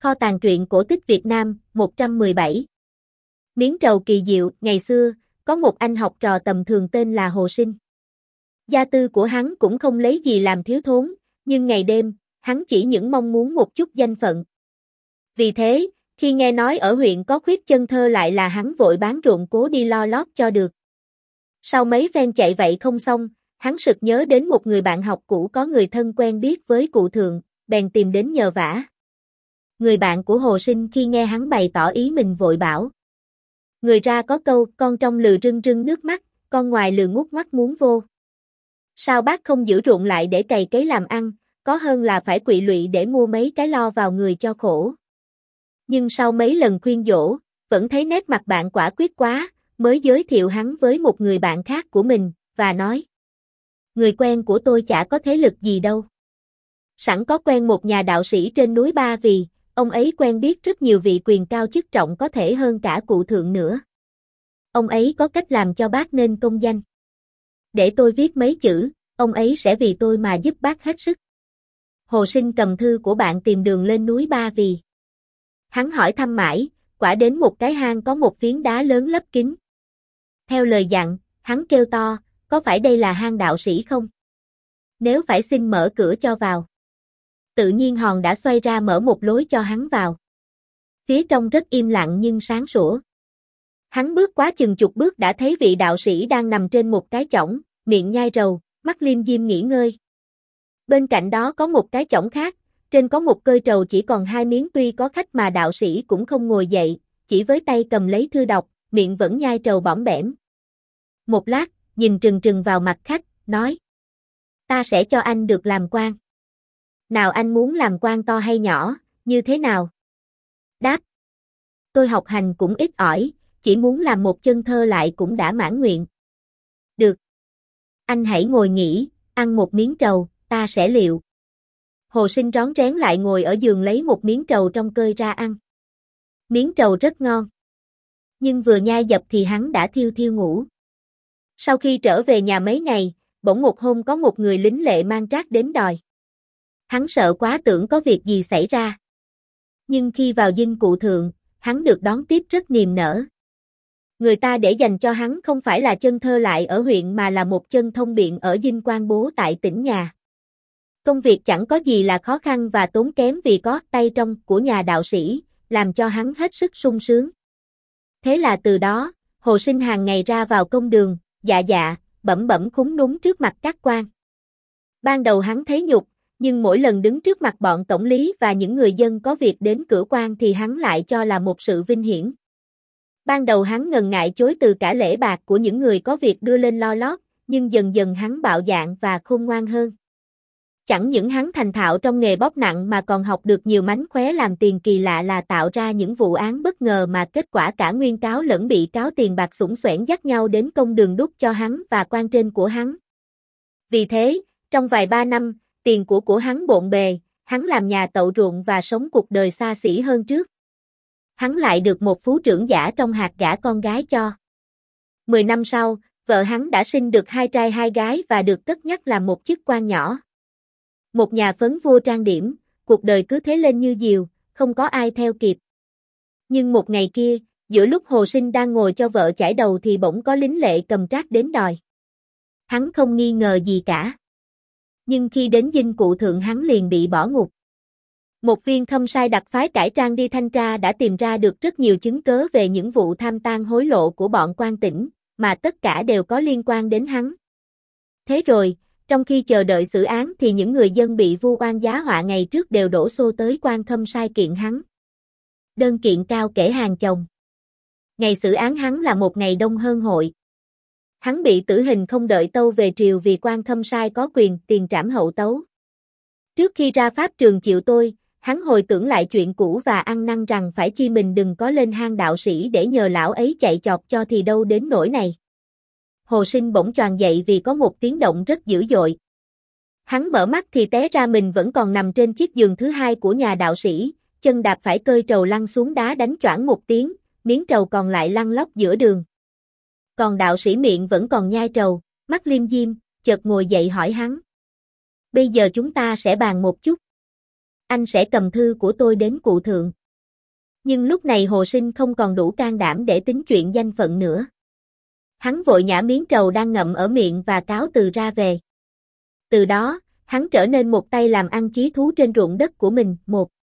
Kho tàng truyện cổ tích Việt Nam, 117. Miếng trầu kỳ diệu. Ngày xưa, có một anh học trò tầm thường tên là Hồ Sinh. Gia tư của hắn cũng không lấy gì làm thiếu thốn, nhưng ngày đêm, hắn chỉ những mong muốn một chút danh phận. Vì thế, khi nghe nói ở huyện có khuyết chân thơ lại là hắn vội bán ruộng cố đi lo lót cho được. Sau mấy phen chạy vậy không xong, hắn sực nhớ đến một người bạn học cũ có người thân quen biết với cụ thượng, bèn tìm đến nhờ vả. Người bạn của Hồ Sinh khi nghe hắn bày tỏ ý mình vội bảo. Người ra có câu, con trong lừ rưng rưng nước mắt, con ngoài lừ ngút mắt muốn vô. Sao bác không giữ ruộng lại để cày cấy làm ăn, có hơn là phải quỵ lụy để mua mấy cái lo vào người cho khổ. Nhưng sau mấy lần khuyên dỗ, vẫn thấy nét mặt bạn quả quyết quá, mới giới thiệu hắn với một người bạn khác của mình, và nói. Người quen của tôi chả có thế lực gì đâu. Sẵn có quen một nhà đạo sĩ trên núi Ba Vì, ông ấy quen biết rất nhiều vị quyền cao chức trọng có thể hơn cả cụ thượng nữa. Ông ấy có cách làm cho bác nên công danh. Để tôi viết mấy chữ, ông ấy sẽ vì tôi mà giúp bác hết sức. Hồ Sinh cầm thư của bạn tìm đường lên núi Ba Vì. Hắn hỏi thăm mãi, quả đến một cái hang có một phiến đá lớn lấp kín. Theo lời dặn, hắn kêu to, có phải đây là hang đạo sĩ không? Nếu phải xin mở cửa cho vào. Tự nhiên hòn đã xoay ra mở một lối cho hắn vào. Phía trong rất im lặng nhưng sáng sủa. Hắn bước quá chừng chục bước đã thấy vị đạo sĩ đang nằm trên một cái chõng, miệng nhai rầu, mắt liêm diêm nghỉ ngơi. Bên cạnh đó có một cái chõng khác, trên có một cơi trầu chỉ còn 2 miếng, tuy có khách mà đạo sĩ cũng không ngồi dậy, chỉ với tay cầm lấy thư đọc, miệng vẫn nhai trầu bõm bẻm. Một lát, nhìn trừng trừng vào mặt khách, nói. Ta sẽ cho anh được làm quan. Nào anh muốn làm quan to hay nhỏ, như thế nào? Đáp. Tôi học hành cũng ít ỏi, chỉ muốn làm một chân thơ lại cũng đã mãn nguyện. Được. Anh hãy ngồi nghỉ, ăn một miếng trầu, ta sẽ liệu. Hồ Sinh rón rén lại ngồi ở giường lấy một miếng trầu trong cơi ra ăn. Miếng trầu rất ngon. Nhưng vừa nhai dập thì hắn đã thiêu thiêu ngủ. Sau khi trở về nhà mấy ngày, bỗng một hôm có một người lính lệ mang trác đến đòi. Hắn sợ quá tưởng có việc gì xảy ra. Nhưng khi vào dinh cụ thượng, hắn được đón tiếp rất niềm nở. Người ta để dành cho hắn không phải là chân thơ lại ở huyện mà là một chân thông biện ở dinh quan bố tại tỉnh nhà. Công việc chẳng có gì là khó khăn và tốn kém vì có tay trong của nhà đạo sĩ, làm cho hắn hết sức sung sướng. Thế là từ đó, Hồ Sinh hàng ngày ra vào công đường, dạ, bẩm bẩm khúm núm trước mặt các quan. Ban đầu hắn thấy nhục, nhưng mỗi lần đứng trước mặt bọn tổng lý và những người dân có việc đến cửa quan thì hắn lại cho là một sự vinh hiển. Ban đầu hắn ngần ngại chối từ cả lễ bạc của những người có việc đưa lên lo lót, nhưng dần dần hắn bạo dạn và khôn ngoan hơn. Chẳng những hắn thành thạo trong nghề bóp nặng mà còn học được nhiều mánh khóe làm tiền kỳ lạ là tạo ra những vụ án bất ngờ mà kết quả cả nguyên cáo lẫn bị cáo tiền bạc xủng xoẻn dắt nhau đến công đường đút cho hắn và quan trên của hắn. Vì thế, trong vài ba năm, tiền của hắn bộn bề, hắn làm nhà tậu ruộng và sống cuộc đời xa xỉ hơn trước. Hắn lại được một phú trưởng giả trong hạt gả con gái cho. 10 năm sau, vợ hắn đã sinh được 2 trai 2 gái và được cất nhắc làm một chức quan nhỏ. Một nhà phấn vua trang điểm, cuộc đời cứ thế lên như diều, không có ai theo kịp. Nhưng một ngày kia, giữa lúc Hồ Sinh đang ngồi cho vợ chải đầu thì bỗng có lính lệ cầm trác đến đòi. Hắn không nghi ngờ gì cả. Nhưng khi đến dinh cụ thượng hắn liền bị bỏ ngục. Một viên khâm sai đặc phái cải trang đi thanh tra đã tìm ra được rất nhiều chứng cớ về những vụ tham tang hối lộ của bọn quan tỉnh, mà tất cả đều có liên quan đến hắn. Thế rồi, trong khi chờ đợi xử án thì những người dân bị vu oan giá họa ngày trước đều đổ xô tới quan khâm sai kiện hắn. Đơn kiện cao kể hàng chồng. Ngày xử án hắn là một ngày đông hơn hội. Hắn bị tử hình không đợi tâu về triều vì quan khâm sai có quyền tiền trảm hậu tấu. Trước khi ra pháp trường chịu tôi, hắn hồi tưởng lại chuyện cũ và ăn năn rằng phải chi mình đừng có lên hang đạo sĩ để nhờ lão ấy chạy chọt cho thì đâu đến nỗi này. Hồ Sinh bỗng choàng dậy vì có một tiếng động rất dữ dội. Hắn mở mắt thì té ra mình vẫn còn nằm trên chiếc giường thứ hai của nhà đạo sĩ, chân đạp phải cơi trầu lăn xuống đá đánh choảng một tiếng, miếng trầu còn lại lăn lóc giữa đường. Còn đạo sĩ miệng vẫn còn nhai trầu, mắt liêm diêm, chợt ngồi dậy hỏi hắn. Bây giờ chúng ta sẽ bàn một chút. anh sẽ cầm thư của tôi đến cụ thượng. Nhưng lúc này Hồ Sinh không còn đủ can đảm để tính chuyện danh phận nữa. Hắn vội nhả miếng trầu đang ngậm ở miệng và cáo từ ra về. Từ đó, hắn trở nên một tay làm ăn chí thú trên ruộng đất của mình.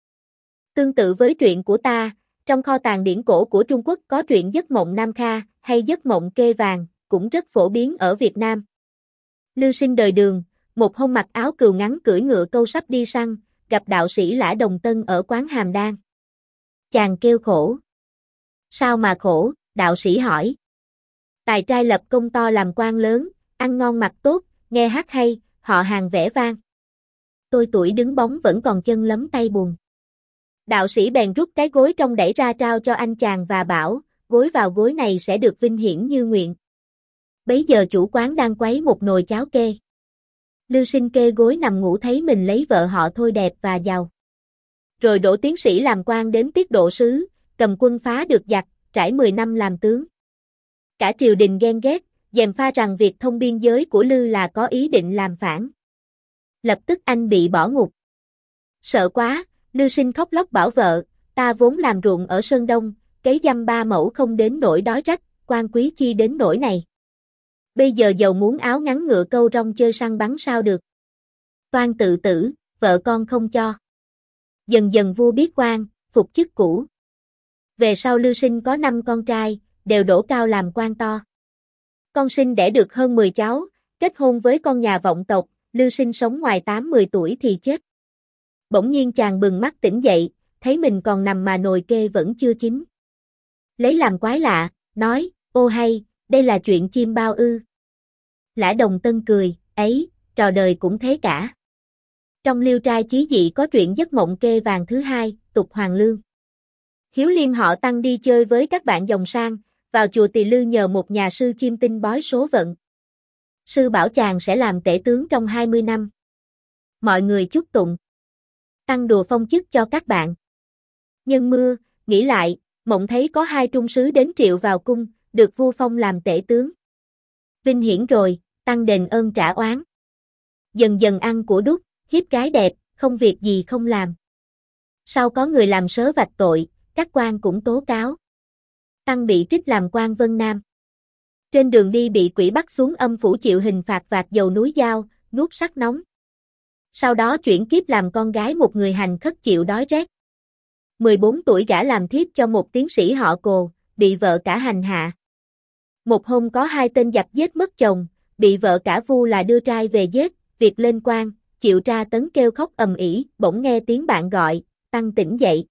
Tương tự với truyện của ta, trong kho tàng điển cổ của Trung Quốc có truyện Giấc mộng Nam Kha hay Giấc mộng Kê Vàng, cũng rất phổ biến ở Việt Nam. Lưu Sinh đời Đường, một hôm mặc áo cừu ngắn cưỡi ngựa câu sắp đi săn, gặp đạo sĩ Lã Đồng Tân ở quán Hàm Đan. Chàng kêu khổ. Sao mà khổ, đạo sĩ hỏi. Tài trai lập công to làm quan lớn, ăn ngon mặc tốt, nghe hát hay, họ hàng vẻ vang. Tôi tuổi đứng bóng vẫn còn chân lấm tay bùn. Đạo sĩ bèn rút cái gối trong đẩy ra trao cho anh chàng và bảo, gối vào gối này sẽ được vinh hiển như nguyện. Bấy giờ chủ quán đang quấy một nồi cháo kê. Lưu Sinh kê gối nằm ngủ thấy mình lấy vợ họ Thôi đẹp và giàu. Rồi đỗ tiến sĩ làm quan đến tiết độ sứ, cầm quân phá được giặc, trải 10 năm làm tướng. Cả triều đình ghen ghét, gièm pha rằng việc thông biên giới của Lưu là có ý định làm phản. Lập tức anh bị bỏ ngục. Sợ quá, Lưu Sinh khóc lóc bảo vợ, ta vốn làm ruộng ở Sơn Đông, cấy dăm 3 mẫu không đến nỗi đói rách, quan quý chi đến nỗi này. Bây giờ giàu muốn áo ngắn ngựa câu rong chơi săn bắn sao được. Toan tự tử, vợ con không cho. Dần dần vua biết quan, phục chức cũ. Về sau Lưu Sinh có 5 con trai, đều đỗ cao làm quan to. Con sinh đẻ được hơn 10 cháu, kết hôn với con nhà vọng tộc, Lưu Sinh sống ngoài 8-10 tuổi thì chết. Bỗng nhiên chàng bừng mắt tỉnh dậy, thấy mình còn nằm mà nồi kê vẫn chưa chín. Lấy làm quái lạ, nói, ô hay, đây là chuyện chim bao ư. Lã Đồng Tân cười, ấy, trò đời cũng thế cả. Trong Liêu Trai Chí Dị có truyện Giấc mộng Kê Vàng thứ 2, tục Hoàng Lương. Hiếu Liêm họ Tăng đi chơi với các bạn giàu sang, vào chùa Tỳ Lư nhờ một nhà sư chiêm tinh bói số vận. Sư bảo chàng sẽ làm tể tướng trong 20 năm. Mọi người chúc tụng. Tăng đùa phong chức cho các bạn. Nhân mưa, nghĩ lại, mộng thấy có 2 trung sứ đến triệu vào cung, được vua phong làm tể tướng. Vinh hiển rồi, Tăng đền ơn trả oán. Dần dần ăn của đúc, hiếp gái đẹp, không việc gì không làm. Sau có người làm sớ vạch tội, các quan cũng tố cáo. Tăng bị trích làm quan Vân Nam. Trên đường đi bị quỷ bắt xuống âm phủ chịu hình phạt vạc dầu núi dao, nuốt sắt nóng. Sau đó chuyển kiếp làm con gái một người hành khất chịu đói rét. 14 tuổi gả làm thiếp cho một tiến sĩ họ Cồ, bị vợ cả hành hạ. Một hôm có 2 tên giặc giết mất chồng, bị vợ cả vu là đưa trai về giết, việc lên quan, chịu tra tấn kêu khóc ầm ĩ, bỗng nghe tiếng bạn gọi, Tăng tỉnh dậy.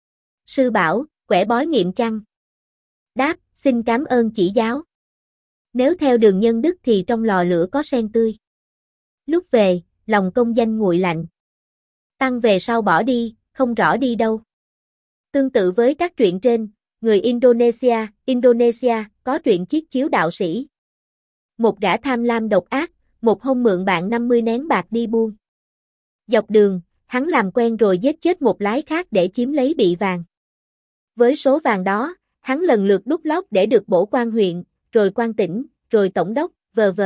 Sư bảo, quẻ bói nghiệm chăng? Đáp, xin cảm ơn chỉ giáo. Nếu theo đường nhân đức thì trong lò lửa có sen tươi. Lúc về, lòng công danh nguội lạnh. Tăng về sau bỏ đi, không rõ đi đâu. Tương tự với các truyện trên, người Indonesia có truyện Chiết Chiếu đạo sĩ. Một gã tham lam độc ác, một hôm mượn bạn 50 nén bạc đi buôn. Dọc đường, hắn làm quen rồi giết chết một lái khác để chiếm lấy bị vàng. Với số vàng đó, hắn lần lượt đút lót để được bổ quan huyện, rồi quan tỉnh, rồi tổng đốc, v.v.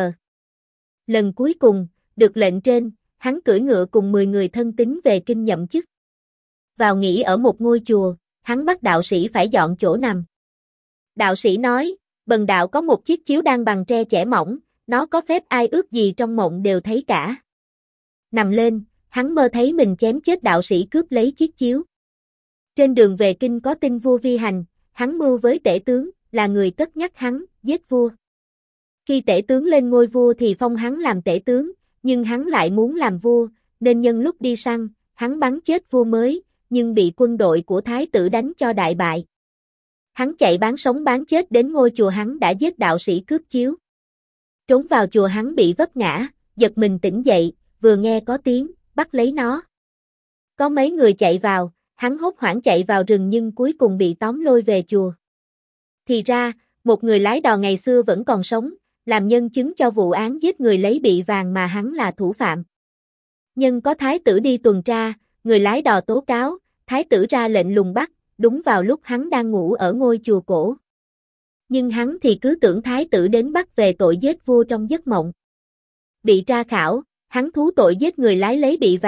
Lần cuối cùng, được lệnh trên, hắn cưỡi ngựa cùng 10 người thân tín về kinh nhậm chức. Vào nghỉ ở một ngôi chùa, hắn bắt đạo sĩ phải dọn chỗ nằm. Đạo sĩ nói, bần đạo có một chiếc chiếu đang bằng tre chẻ mỏng, nó có phép ai ước gì trong mộng đều thấy cả. Nằm lên, hắn mơ thấy mình chém chết đạo sĩ cướp lấy chiếc chiếu. Trên đường về kinh có tin vua vi hành, hắn mưu với tể tướng, là người cất nhắc hắn, giết vua. Khi tể tướng lên ngôi vua thì phong hắn làm tể tướng, nhưng hắn lại muốn làm vua, nên nhân lúc đi săn, hắn bắn chết vua mới, nhưng bị quân đội của thái tử đánh cho đại bại. Hắn chạy bán sống bán chết đến ngôi chùa hắn đã giết đạo sĩ cướp chiếu. Trốn vào chùa hắn bị vấp ngã, giật mình tỉnh dậy, vừa nghe có tiếng, bắt lấy nó. Có mấy người chạy vào, hắn hốt hoảng chạy vào rừng nhưng cuối cùng bị tóm lôi về chùa. Thì ra, một người lái đò ngày xưa vẫn còn sống, làm nhân chứng cho vụ án giết người lấy bị vàng mà hắn là thủ phạm. Nhưng có thái tử đi tuần tra, người lái đò tố cáo, thái tử ra lệnh lùng bắt, đúng vào lúc hắn đang ngủ ở ngôi chùa cổ. Nhưng hắn thì cứ tưởng thái tử đến bắt về tội giết vua trong giấc mộng. Bị tra khảo, hắn thú tội giết người lái lấy bị vàng,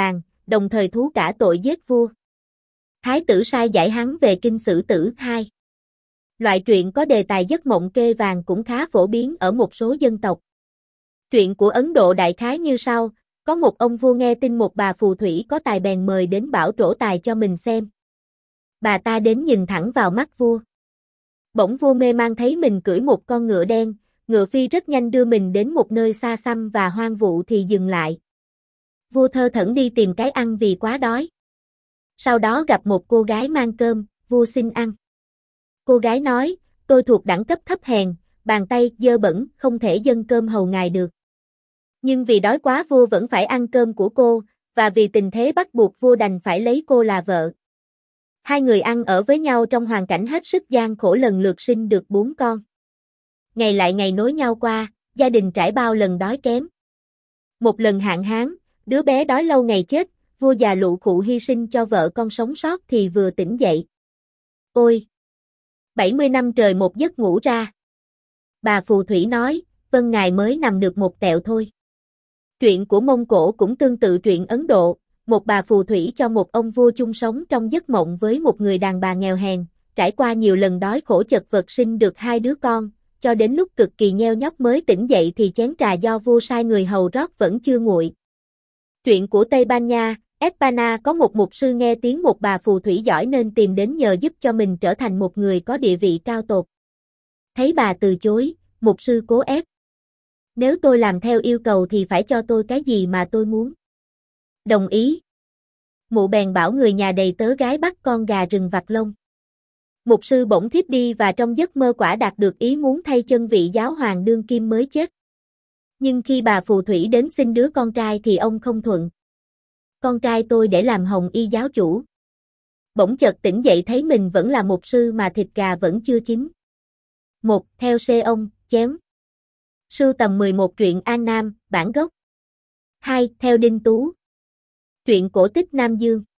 đồng thời thú cả tội giết vua. Thái tử sai giải hắn về kinh xử tử. 2. Loại truyện có đề tài giấc mộng kê vàng cũng khá phổ biến ở một số dân tộc. Truyện của Ấn Độ đại khái như sau, có một ông vua nghe tin một bà phù thủy có tài bèn mời đến bảo trổ tài cho mình xem. Bà ta đến nhìn thẳng vào mắt vua. Bỗng vua mê man thấy mình cưỡi một con ngựa đen, ngựa phi rất nhanh đưa mình đến một nơi xa xăm và hoang vu thì dừng lại. Vua thơ thẩn đi tìm cái ăn vì quá đói. Sau đó gặp một cô gái mang cơm, vua xin ăn. Cô gái nói, tôi thuộc đẳng cấp thấp hèn, bàn tay dơ bẩn, không thể dâng cơm hầu ngài được. Nhưng vì đói quá vua vẫn phải ăn cơm của cô, và vì tình thế bắt buộc vua đành phải lấy cô là vợ. Hai người ăn ở với nhau trong hoàn cảnh hết sức gian khổ, lần lượt sinh được 4 con. Ngày lại ngày nối nhau qua, gia đình trải bao lần đói kém. Một lần hạn hán, đứa bé đói lâu ngày chết, vua già lụ khụ hy sinh cho vợ con sống sót thì vừa tỉnh dậy. Ôi! 70 năm trời một giấc ngủ ra. Bà phù thủy nói, vâng ngài mới nằm được một tẹo thôi. Chuyện của Mông Cổ cũng tương tự truyện Ấn Độ, một bà phù thủy cho một ông vua chung sống trong giấc mộng với một người đàn bà nghèo hèn, trải qua nhiều lần đói khổ chật vật sinh được 2 đứa con, cho đến lúc cực kỳ nheo nhóc mới tỉnh dậy thì chén trà do vua sai người hầu rót vẫn chưa nguội. Truyện của Tây Ban Nha, España có một mục sư nghe tiếng một bà phù thủy giỏi nên tìm đến nhờ giúp cho mình trở thành một người có địa vị cao tột. Thấy bà từ chối, mục sư cố ép. Nếu tôi làm theo yêu cầu thì phải cho tôi cái gì mà tôi muốn. Đồng ý. Mụ bèn bảo người nhà đầy tớ gái bắt con gà rừng vặt lông. Mục sư bỗng thiếp đi và trong giấc mơ quả đạt được ý muốn thay chân vị giáo hoàng đương kim mới chết. Nhưng khi bà phù thủy đến xin đứa con trai thì ông không thuận. Con trai tôi để làm hồng y giáo chủ. Bỗng chợt tỉnh dậy thấy mình vẫn là mục sư mà thịt gà vẫn chưa chín. 1. Theo C. Ông, chém. Sưu tầm 11 truyện An Nam, bản gốc. 2. Theo Đinh Tú. Truyện cổ tích Nam Dương.